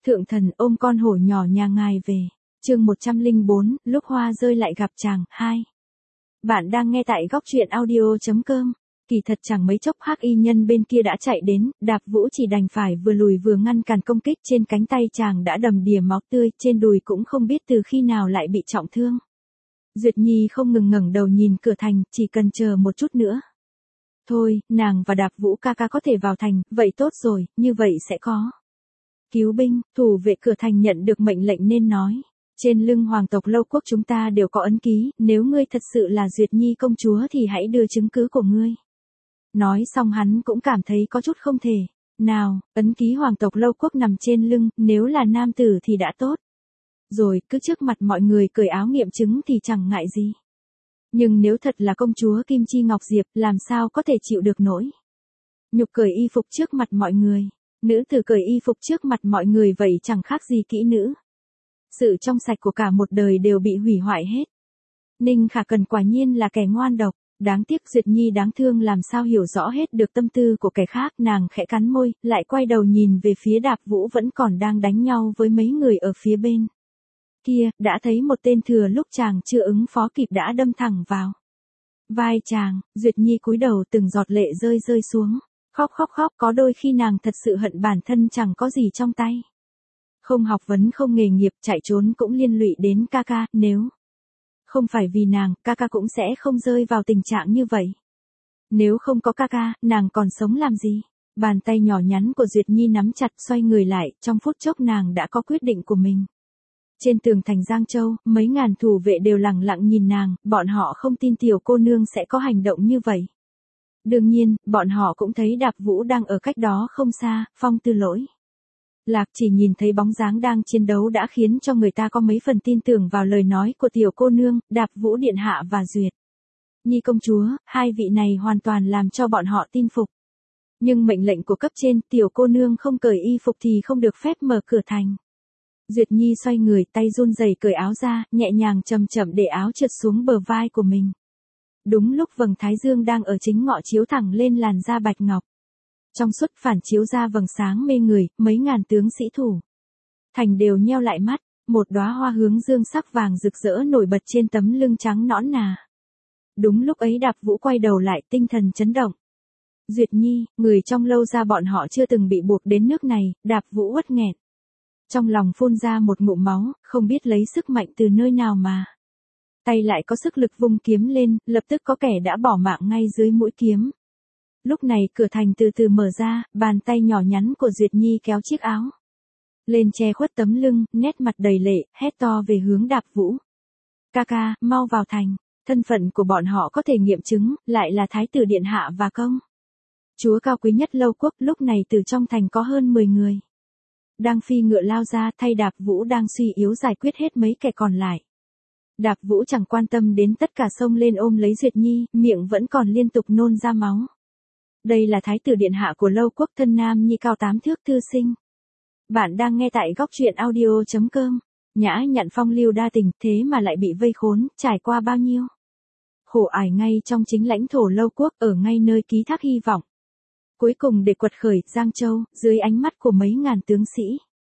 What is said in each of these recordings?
Thượng thần ôm con hổ nhỏ nhà ngài về. Chương 104, lúc hoa rơi lại gặp chàng, 2. Bạn đang nghe tại góc truyện audio.com. Kỳ thật chẳng mấy chốc Hắc Y nhân bên kia đã chạy đến, Đạp Vũ chỉ đành phải vừa lùi vừa ngăn cản công kích. Trên cánh tay chàng đã đầm đìa máu tươi, trên đùi cũng không biết từ khi nào lại bị trọng thương. Duyệt Nhi không ngừng ngẩng đầu nhìn cửa thành, chỉ cần chờ một chút nữa. Thôi, nàng và Đạp Vũ ca ca có thể vào thành, vậy tốt rồi, như vậy sẽ có cứu binh. Thủ vệ cửa thành nhận được mệnh lệnh nên nói. Trên lưng hoàng tộc Lâu Quốc chúng ta đều có ấn ký, nếu ngươi thật sự là Duyệt Nhi công chúa thì hãy đưa chứng cứ của ngươi. Nói xong hắn cũng cảm thấy có chút không thể. Nào, ấn ký hoàng tộc Lâu Quốc nằm trên lưng, nếu là nam tử thì đã tốt. Rồi, cứ trước mặt mọi người cởi áo nghiệm chứng thì chẳng ngại gì. Nhưng nếu thật là công chúa Kim Chi Ngọc Diệp, làm sao có thể chịu được nổi. Nhục cởi y phục trước mặt mọi người. Nữ tử cởi y phục trước mặt mọi người vậy chẳng khác gì kỹ nữ. Sự trong sạch của cả một đời đều bị hủy hoại hết. Ninh Khả Cần quả nhiên là kẻ ngoan độc. Đáng tiếc Duyệt Nhi đáng thương làm sao hiểu rõ hết được tâm tư của kẻ khác. Nàng khẽ cắn môi, lại quay đầu nhìn về phía Đạp Vũ vẫn còn đang đánh nhau với mấy người ở phía bên kia, đã thấy một tên thừa lúc chàng chưa ứng phó kịp đã đâm thẳng vào vai chàng. Duyệt Nhi cúi đầu từng giọt lệ rơi xuống. Khóc, có đôi khi nàng thật sự hận bản thân chẳng có gì trong tay. Không học vấn không nghề nghiệp, chạy trốn cũng liên lụy đến ca ca, nếu không phải vì nàng, ca ca cũng sẽ không rơi vào tình trạng như vậy. Nếu không có ca ca, nàng còn sống làm gì? Bàn tay nhỏ nhắn của Duyệt Nhi nắm chặt, xoay người lại, trong phút chốc nàng đã có quyết định của mình. Trên tường thành Giang Châu, mấy ngàn thủ vệ đều lặng lặng nhìn nàng, bọn họ không tin tiểu cô nương sẽ có hành động như vậy. Đương nhiên, bọn họ cũng thấy Đạp Vũ đang ở cách đó không xa, Phong Tư Lỗi. Lạc chỉ nhìn thấy bóng dáng đang chiến đấu đã khiến cho người ta có mấy phần tin tưởng vào lời nói của tiểu cô nương, Đạp Vũ điện hạ và Duyệt Nhi công chúa, hai vị này hoàn toàn làm cho bọn họ tin phục. Nhưng mệnh lệnh của cấp trên, tiểu cô nương không cởi y phục thì không được phép mở cửa thành. Duyệt Nhi xoay người, tay run rẩy cởi áo ra, nhẹ nhàng chậm chậm để áo trượt xuống bờ vai của mình. Đúng lúc vầng thái dương đang ở chính ngọ chiếu thẳng lên làn da bạch ngọc. Trong suốt phản chiếu ra vầng sáng mê người, mấy ngàn tướng sĩ thủ thành đều nheo lại mắt, một đóa hoa hướng dương sắc vàng rực rỡ nổi bật trên tấm lưng trắng nõn nà. Đúng lúc ấy Đạp Vũ quay đầu lại, tinh thần chấn động. Duyệt Nhi, người trong Lâu gia bọn họ chưa từng bị buộc đến nước này. Đạp Vũ uất nghẹn. Trong lòng phun ra một ngụm máu, không biết lấy sức mạnh từ nơi nào mà. Tay lại có sức lực vung kiếm lên, lập tức có kẻ đã bỏ mạng ngay dưới mũi kiếm. Lúc này cửa thành từ từ mở ra, bàn tay nhỏ nhắn của Duyệt Nhi kéo chiếc áo lên che khuất tấm lưng, nét mặt đầy lệ, hét to về hướng Đạp Vũ. Ca ca, mau vào thành. Thân phận của bọn họ có thể nghiệm chứng, lại là Thái tử Điện Hạ và công chúa cao quý nhất Lâu Quốc. Lúc này từ trong thành có hơn 10 người đang phi ngựa lao ra, thay Đạp Vũ đang suy yếu giải quyết hết mấy kẻ còn lại. Đạp Vũ chẳng quan tâm đến tất cả, xông lên ôm lấy Duyệt Nhi, miệng vẫn còn liên tục nôn ra máu. Đây là Thái tử Điện Hạ của Lâu Quốc, thân nam nhi cao 8 thước thư sinh. Bạn đang nghe tại góc truyện audio.com. Nhã Nhặn phong lưu đa tình, thế mà lại bị vây khốn, trải qua bao nhiêu khổ ải ngay trong chính lãnh thổ Lâu Quốc, ở ngay nơi ký thác hy vọng. Cuối cùng để quật khởi Giang Châu, dưới ánh mắt của mấy ngàn tướng sĩ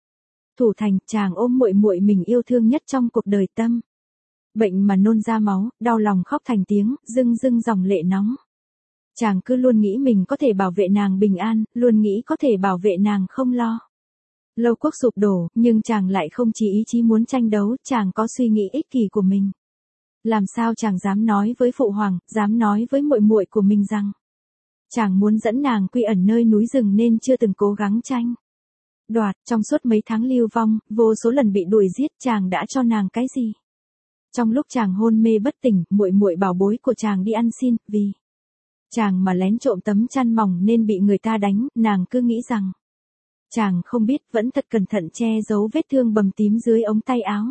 thủ thành, chàng ôm muội muội mình yêu thương nhất trong cuộc đời, tâm bệnh mà nôn ra máu, đau lòng khóc thành tiếng, rưng dòng lệ nóng. Chàng cứ luôn nghĩ mình có thể bảo vệ nàng bình an, luôn nghĩ có thể bảo vệ nàng không lo Lâu Quốc sụp đổ, nhưng chàng lại không chỉ ý chí muốn tranh đấu, chàng có suy nghĩ ích kỷ của mình. Làm sao chàng dám nói với phụ hoàng, dám nói với muội muội của mình rằng chàng muốn dẫn nàng quy ẩn nơi núi rừng nên chưa từng cố gắng tranh đoạt. Trong suốt mấy tháng lưu vong, vô số lần bị đuổi giết, chàng đã cho nàng cái gì? Trong lúc chàng hôn mê bất tỉnh, muội muội bảo bối của chàng đi ăn xin, vì chàng mà lén trộm tấm chăn mỏng nên bị người ta đánh. Nàng cứ nghĩ rằng chàng không biết, vẫn thật cẩn thận che giấu vết thương bầm tím dưới ống tay áo.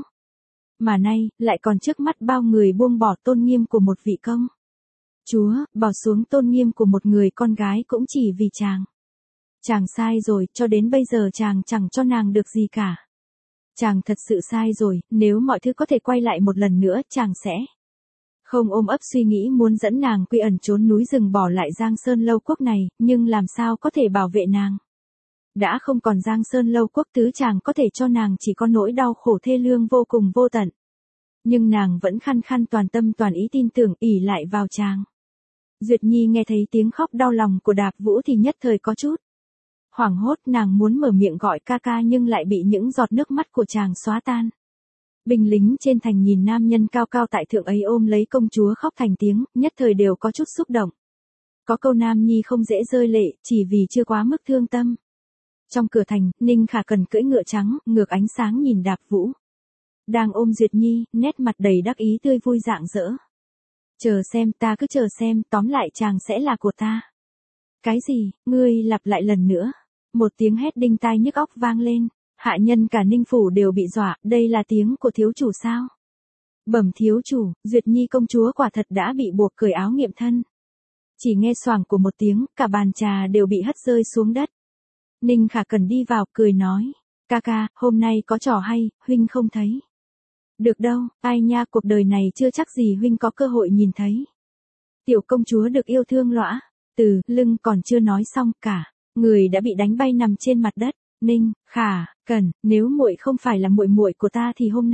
Mà nay, lại còn trước mắt bao người buông bỏ tôn nghiêm của một vị công chúa, bỏ xuống tôn nghiêm của một người con gái cũng chỉ vì chàng. Chàng sai rồi, cho đến bây giờ chàng chẳng cho nàng được gì cả. Chàng thật sự sai rồi, nếu mọi thứ có thể quay lại một lần nữa, chàng sẽ không ôm ấp suy nghĩ muốn dẫn nàng quy ẩn trốn núi rừng bỏ lại Giang Sơn Lâu Quốc này, nhưng làm sao có thể bảo vệ nàng. Đã không còn Giang Sơn Lâu Quốc tứ chàng có thể cho nàng chỉ có nỗi đau khổ thê lương vô cùng vô tận. Nhưng nàng vẫn khăng khăng toàn tâm toàn ý tin tưởng ỷ lại vào chàng. Duyệt Nhi nghe thấy tiếng khóc đau lòng của Đạp Vũ thì nhất thời có chút hoảng hốt, nàng muốn mở miệng gọi ca ca nhưng lại bị những giọt nước mắt của chàng xóa tan. Binh lính trên thành nhìn nam nhân cao cao tại thượng ấy ôm lấy công chúa khóc thành tiếng, nhất thời đều có chút xúc động. Có câu nam nhi không dễ rơi lệ, chỉ vì chưa quá mức thương tâm. Trong cửa thành, Ninh Khả Cần cưỡi ngựa trắng, ngược ánh sáng nhìn Đạp Vũ. Đang ôm Duyệt Nhi, nét mặt đầy đắc ý tươi vui rạng rỡ. Chờ xem, ta cứ chờ xem, tóm lại chàng sẽ là của ta. Cái gì, ngươi lặp lại lần nữa. Một tiếng hét đinh tai nhức óc vang lên. Hạ nhân cả Ninh phủ đều bị dọa, đây là tiếng của thiếu chủ sao? Bẩm thiếu chủ, Duyệt Nhi công chúa quả thật đã bị buộc cởi áo nghiệm thân. Chỉ nghe xoảng của một tiếng, cả bàn trà đều bị hất rơi xuống đất. Ninh Khả Cần đi vào, cười nói. Ca ca, hôm nay có trò hay, huynh không thấy. Được đâu, ai nha, cuộc đời này chưa chắc gì huynh có cơ hội nhìn thấy. Tiểu công chúa được yêu thương lõa, từ lưng còn chưa nói xong cả, người đã bị đánh bay nằm trên mặt đất. Ninh Khả Cần, nếu muội không phải là muội muội của ta thì hôm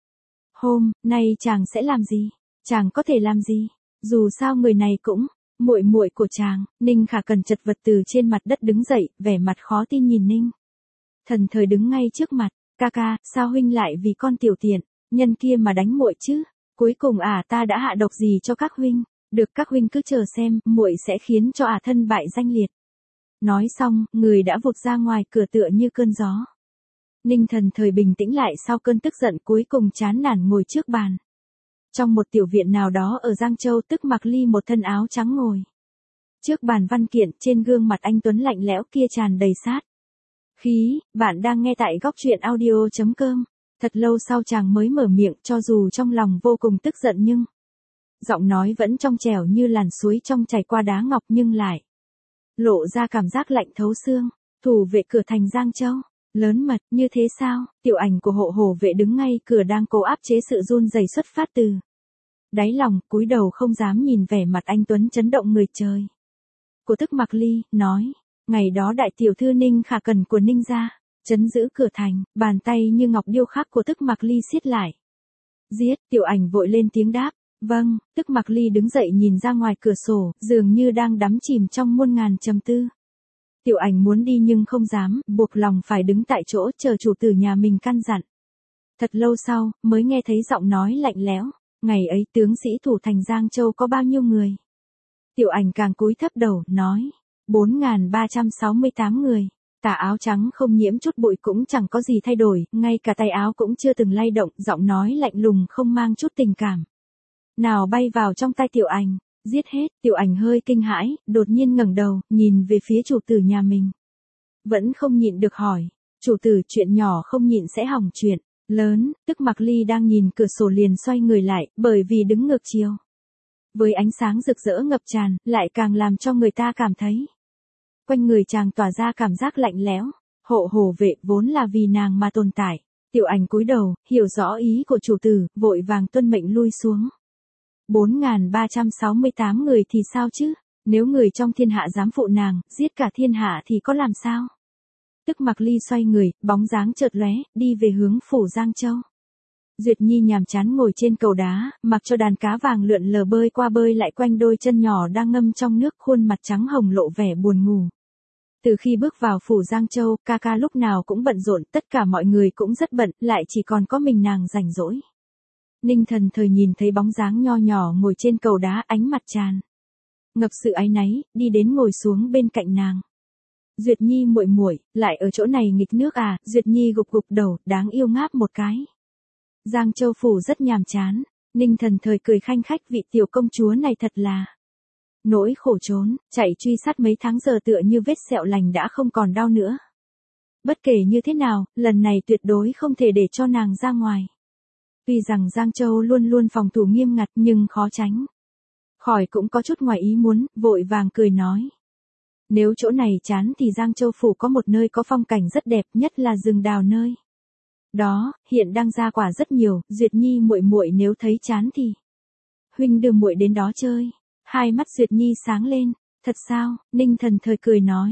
nay chàng sẽ làm gì? Chàng có thể làm gì? Dù sao người này cũng muội muội của chàng. Ninh Khả Cần chật vật từ trên mặt đất đứng dậy, vẻ mặt khó tin nhìn Ninh Thần Thời đứng ngay trước mặt. Ca ca, sao huynh lại vì con tiểu tiện nhân kia mà đánh muội chứ? Cuối cùng ta đã hạ độc gì cho các huynh? Được, các huynh cứ chờ xem, muội sẽ khiến cho thân bại danh liệt. Nói xong, người đã vụt ra ngoài cửa tựa như cơn gió. Ninh Thần Thời bình tĩnh lại sau cơn tức giận, cuối cùng chán nản ngồi trước bàn. Trong một tiểu viện nào đó ở Giang Châu, Tức Mặc Ly một thân áo trắng ngồi trước bàn văn kiện, trên gương mặt anh tuấn lạnh lẽo kia tràn đầy sát khí. Bạn đang nghe tại góc truyện audio.com. Thật lâu sau chàng mới mở miệng, cho dù trong lòng vô cùng tức giận nhưng giọng nói vẫn trong trẻo như làn suối trong chảy qua đá ngọc, nhưng lại lộ ra cảm giác lạnh thấu xương. Thủ vệ cửa thành Giang Châu lớn mật như thế sao? Tiểu Ảnh của hộ vệ đứng ngay cửa đang cố áp chế sự run rẩy xuất phát từ đáy lòng, cúi đầu không dám nhìn vẻ mặt anh tuấn chấn động người trời của Tức Mặc Ly, nói: ngày đó đại tiểu thư Ninh Khả Cần của Ninh gia trấn giữ cửa thành, bàn tay như ngọc điêu khắc của Tức Mặc Ly siết lại. Giết! Tiểu Ảnh vội lên tiếng đáp. Vâng. Tức Mặc Ly đứng dậy nhìn ra ngoài cửa sổ, dường như đang đắm chìm trong muôn ngàn trầm tư. Tiểu Ảnh muốn đi nhưng không dám, buộc lòng phải đứng tại chỗ chờ chủ tử nhà mình căn dặn. Thật lâu sau, mới nghe thấy giọng nói lạnh lẽo. Ngày ấy tướng sĩ thủ thành Giang Châu có bao nhiêu người? Tiểu Ảnh càng cúi thấp đầu, nói: 4.368 người. Tà áo trắng không nhiễm chút bụi cũng chẳng có gì thay đổi, ngay cả tay áo cũng chưa từng lay động, giọng nói lạnh lùng không mang chút tình cảm nào bay vào trong tai Tiểu Ảnh. Giết hết! Tiểu Ảnh hơi kinh hãi, đột nhiên ngẩng đầu, nhìn về phía chủ tử nhà mình. Vẫn không nhịn được hỏi: chủ tử, chuyện nhỏ không nhịn sẽ hỏng chuyện lớn. Tức Mặc Ly đang nhìn cửa sổ liền xoay người lại, bởi vì đứng ngược chiều với ánh sáng rực rỡ ngập tràn, lại càng làm cho người ta cảm thấy quanh người chàng tỏa ra cảm giác lạnh lẽo. Hộ vệ vốn là vì nàng mà tồn tại. Tiểu Ảnh cúi đầu, hiểu rõ ý của chủ tử, vội vàng tuân mệnh lui xuống. 4.368 người thì sao chứ? Nếu người trong thiên hạ dám phụ nàng, giết cả thiên hạ thì có làm sao? Tức Mặc Ly xoay người, bóng dáng chợt lóe, đi về hướng phủ Giang Châu. Duyệt Nhi nhàm chán ngồi trên cầu đá, mặc cho đàn cá vàng lượn lờ bơi qua bơi lại quanh đôi chân nhỏ đang ngâm trong nước, khuôn mặt trắng hồng lộ vẻ buồn ngủ. Từ khi bước vào phủ Giang Châu, ca ca lúc nào cũng bận rộn, tất cả mọi người cũng rất bận, lại chỉ còn có mình nàng rảnh rỗi. Ninh Thần Thời nhìn thấy bóng dáng nho nhỏ ngồi trên cầu đá, ánh mặt tràn ngập sự áy náy, đi đến ngồi xuống bên cạnh nàng. Duyệt Nhi muội muội, lại ở chỗ này nghịch nước à? Duyệt Nhi gục gục đầu, đáng yêu ngáp một cái. Giang Châu phủ rất nhàm chán. Ninh Thần Thời cười khanh khách, vị tiểu công chúa này thật là nỗi khổ trốn, chạy truy sát mấy tháng giờ tựa như vết sẹo lành đã không còn đau nữa. Bất kể như thế nào, lần này tuyệt đối không thể để cho nàng ra ngoài. Tuy rằng Giang Châu luôn luôn phòng thủ nghiêm ngặt nhưng khó tránh khỏi cũng có chút ngoài ý muốn, vội vàng cười nói: nếu chỗ này chán thì Giang Châu phủ có một nơi có phong cảnh rất đẹp, nhất là rừng đào nơi đó, hiện đang ra quả rất nhiều. Duyệt Nhi muội muội nếu thấy chán thì huynh đưa muội đến đó chơi. Hai mắt Duyệt Nhi sáng lên. Thật sao? Ninh Thần Thời cười nói.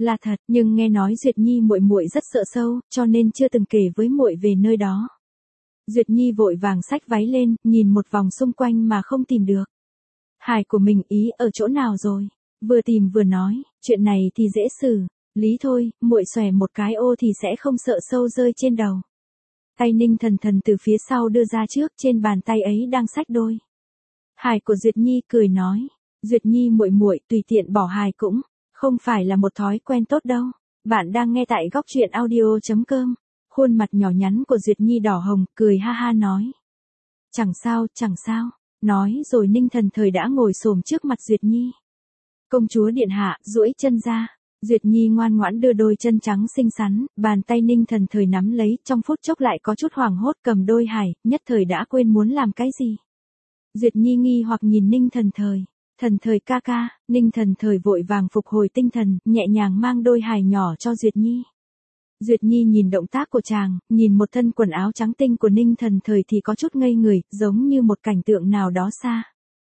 Là thật, nhưng nghe nói Duyệt Nhi muội muội rất sợ sâu, cho nên chưa từng kể với muội về nơi đó. Duyệt Nhi vội vàng xách váy lên, nhìn một vòng xung quanh mà không tìm được. Hài của mình ý ở chỗ nào rồi? Vừa tìm vừa nói, chuyện này thì dễ xử, lý thôi, muội xòe một cái ô thì sẽ không sợ sâu rơi trên đầu. Tay Ninh Thần Thần từ phía sau đưa ra trước, trên bàn tay ấy đang xách đôi hài của Duyệt Nhi, cười nói, Duyệt Nhi muội muội tùy tiện bỏ hài cũng không phải là một thói quen tốt đâu. Bạn đang nghe tại góc truyện audio.com. Khuôn mặt nhỏ nhắn của Duyệt Nhi đỏ hồng, cười ha ha nói. Chẳng sao, chẳng sao. Nói rồi Ninh Thần Thời đã ngồi xổm trước mặt Duyệt Nhi. Công chúa điện hạ, duỗi chân ra. Duyệt Nhi ngoan ngoãn đưa đôi chân trắng xinh xắn, bàn tay Ninh Thần Thời nắm lấy, trong phút chốc lại có chút hoảng hốt cầm đôi hài, nhất thời đã quên muốn làm cái gì. Duyệt Nhi nghi hoặc nhìn Ninh Thần Thời. Thần Thời ca ca, Ninh Thần Thời vội vàng phục hồi tinh thần, nhẹ nhàng mang đôi hài nhỏ cho Duyệt Nhi. Duyệt Nhi nhìn động tác của chàng, nhìn một thân quần áo trắng tinh của Ninh Thần Thời thì có chút ngây người, giống như một cảnh tượng nào đó xa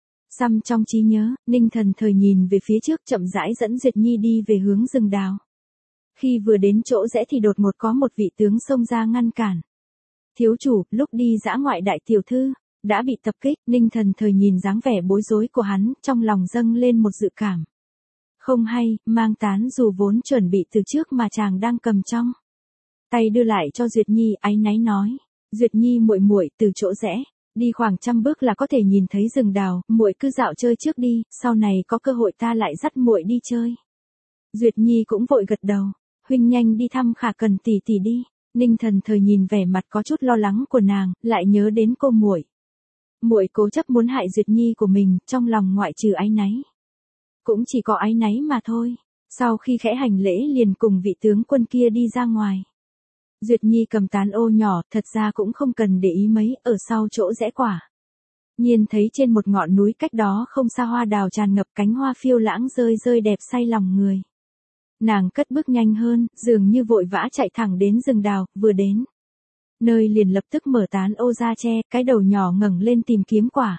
xăm trong trí nhớ. Ninh Thần Thời nhìn về phía trước, chậm rãi dẫn Duyệt Nhi đi về hướng rừng đào. Khi vừa đến chỗ rẽ thì đột ngột có một vị tướng xông ra ngăn cản. Thiếu chủ, lúc đi dã ngoại đại tiểu thư đã bị tập kích. Ninh Thần Thời nhìn dáng vẻ bối rối của hắn, trong lòng dâng lên một dự cảm không hay, mang tán dù vốn chuẩn bị từ trước mà chàng đang cầm trong tay đưa lại cho Duyệt Nhi, áy náy nói, Duyệt Nhi muội muội, từ chỗ rẽ đi khoảng 100 bước là có thể nhìn thấy rừng đào, muội cứ dạo chơi trước đi, sau này có cơ hội ta lại dắt muội đi chơi. Duyệt Nhi cũng vội gật đầu, huynh nhanh đi thăm Khả Cần tỷ tỷ đi. Ninh Thần Thời nhìn vẻ mặt có chút lo lắng của nàng, lại nhớ đến cô muội. Muội cố chấp muốn hại Duyệt Nhi của mình, trong lòng ngoại trừ áy náy cũng chỉ có áy náy mà thôi. Sau khi khẽ hành lễ liền cùng vị tướng quân kia đi ra ngoài. Duyệt Nhi cầm tán ô nhỏ, thật ra cũng không cần để ý mấy, ở sau chỗ rẽ quả nhiên thấy trên một ngọn núi cách đó không xa hoa đào tràn ngập, cánh hoa phiêu lãng rơi rơi đẹp say lòng người. Nàng cất bước nhanh hơn, dường như vội vã chạy thẳng đến rừng đào, vừa đến nơi liền lập tức mở tán ô ra che, cái đầu nhỏ ngẩng lên tìm kiếm quả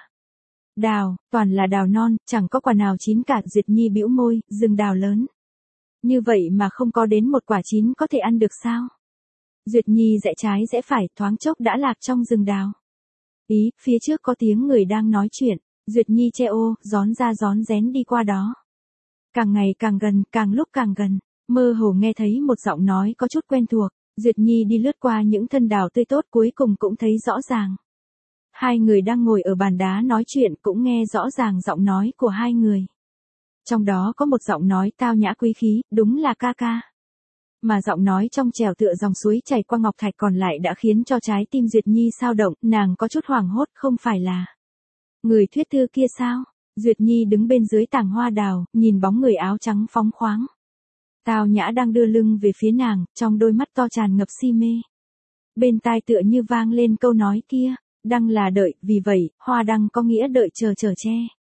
đào, toàn là đào non, chẳng có quả nào chín cả. Duyệt Nhi bĩu môi, rừng đào lớn như vậy mà không có đến một quả chín có thể ăn được sao? Duyệt Nhi rẽ trái rẽ phải, thoáng chốc đã lạc trong rừng đào. Ý, phía trước có tiếng người đang nói chuyện. Duyệt Nhi che ô, rón ra rón rén đi qua đó. Càng ngày càng gần, càng lúc càng gần, mơ hồ nghe thấy một giọng nói có chút quen thuộc. Duyệt Nhi đi lướt qua những thân đào tươi tốt, cuối cùng cũng thấy rõ ràng. Hai người đang ngồi ở bàn đá nói chuyện, cũng nghe rõ ràng giọng nói của hai người. Trong đó có một giọng nói tao nhã quý khí, đúng là ca ca. Mà giọng nói trong trẻo tựa dòng suối chảy qua ngọc thạch còn lại đã khiến cho trái tim Duyệt Nhi sao động, nàng có chút hoảng hốt, không phải là người thuyết thư kia sao? Duyệt Nhi đứng bên dưới tảng hoa đào, nhìn bóng người áo trắng phóng khoáng tao nhã đang đưa lưng về phía nàng, trong đôi mắt to tràn ngập si mê. Bên tai tựa như vang lên câu nói kia, đăng là đợi, vì vậy, hoa đăng có nghĩa đợi chờ che.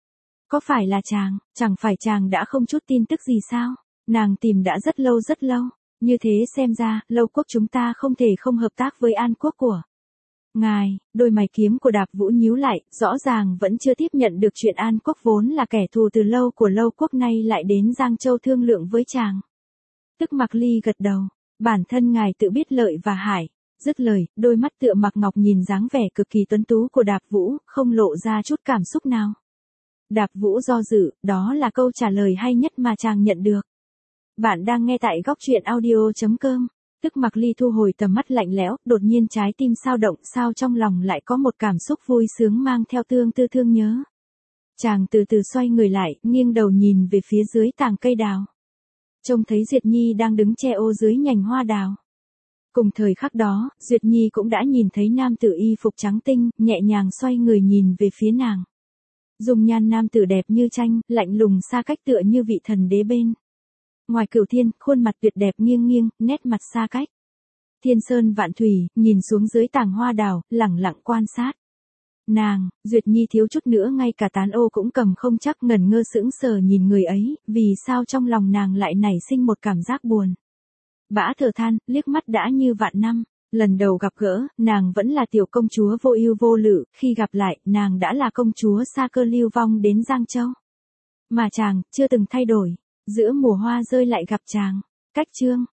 Có phải là chàng, chẳng phải chàng đã không chút tin tức gì sao? Nàng tìm đã rất lâu. Như thế xem ra, Lâu quốc chúng ta không thể không hợp tác với An quốc của ngài. Đôi mày kiếm của Đạp Vũ nhíu lại, rõ ràng vẫn chưa tiếp nhận được chuyện An quốc vốn là kẻ thù từ lâu của Lâu quốc nay lại đến Giang Châu thương lượng với chàng. Tức Mặc Ly gật đầu, bản thân ngài tự biết lợi và hại. Dứt lời, đôi mắt tựa mặc ngọc nhìn dáng vẻ cực kỳ tuấn tú của Đạp Vũ, không lộ ra chút cảm xúc nào. Đạp Vũ do dự, đó là câu trả lời hay nhất mà chàng nhận được. Bạn đang nghe tại góc truyện audio.com. Tức Mặc Ly thu hồi tầm mắt lạnh lẽo, đột nhiên trái tim sao động, sao trong lòng lại có một cảm xúc vui sướng mang theo tương tư thương nhớ. Chàng từ từ xoay người lại, nghiêng đầu nhìn về phía dưới tàng cây đào. Trông thấy Duyệt Nhi đang đứng che ô dưới nhành hoa đào. Cùng thời khắc đó, Duyệt Nhi cũng đã nhìn thấy nam tử y phục trắng tinh, nhẹ nhàng xoay người nhìn về phía nàng. Dung nhan nam tử đẹp như tranh, lạnh lùng xa cách tựa như vị thần đế bên ngoài cửu thiên, khuôn mặt tuyệt đẹp nghiêng nghiêng, nét mặt xa cách. Thiên sơn vạn thủy, nhìn xuống dưới tàng hoa đào, lẳng lặng quan sát. Nàng, Duyệt Nhi thiếu chút nữa ngay cả tán ô cũng cầm không chắc, ngẩn ngơ sững sờ nhìn người ấy, vì sao trong lòng nàng lại nảy sinh một cảm giác buồn bã thở than, liếc mắt đã như vạn năm. Lần đầu gặp gỡ, nàng vẫn là tiểu công chúa vô ưu vô lự, khi gặp lại, nàng đã là công chúa xa cơ lưu vong đến Giang Châu. Mà chàng, chưa từng thay đổi. Giữa mùa hoa rơi lại gặp chàng. Cách chương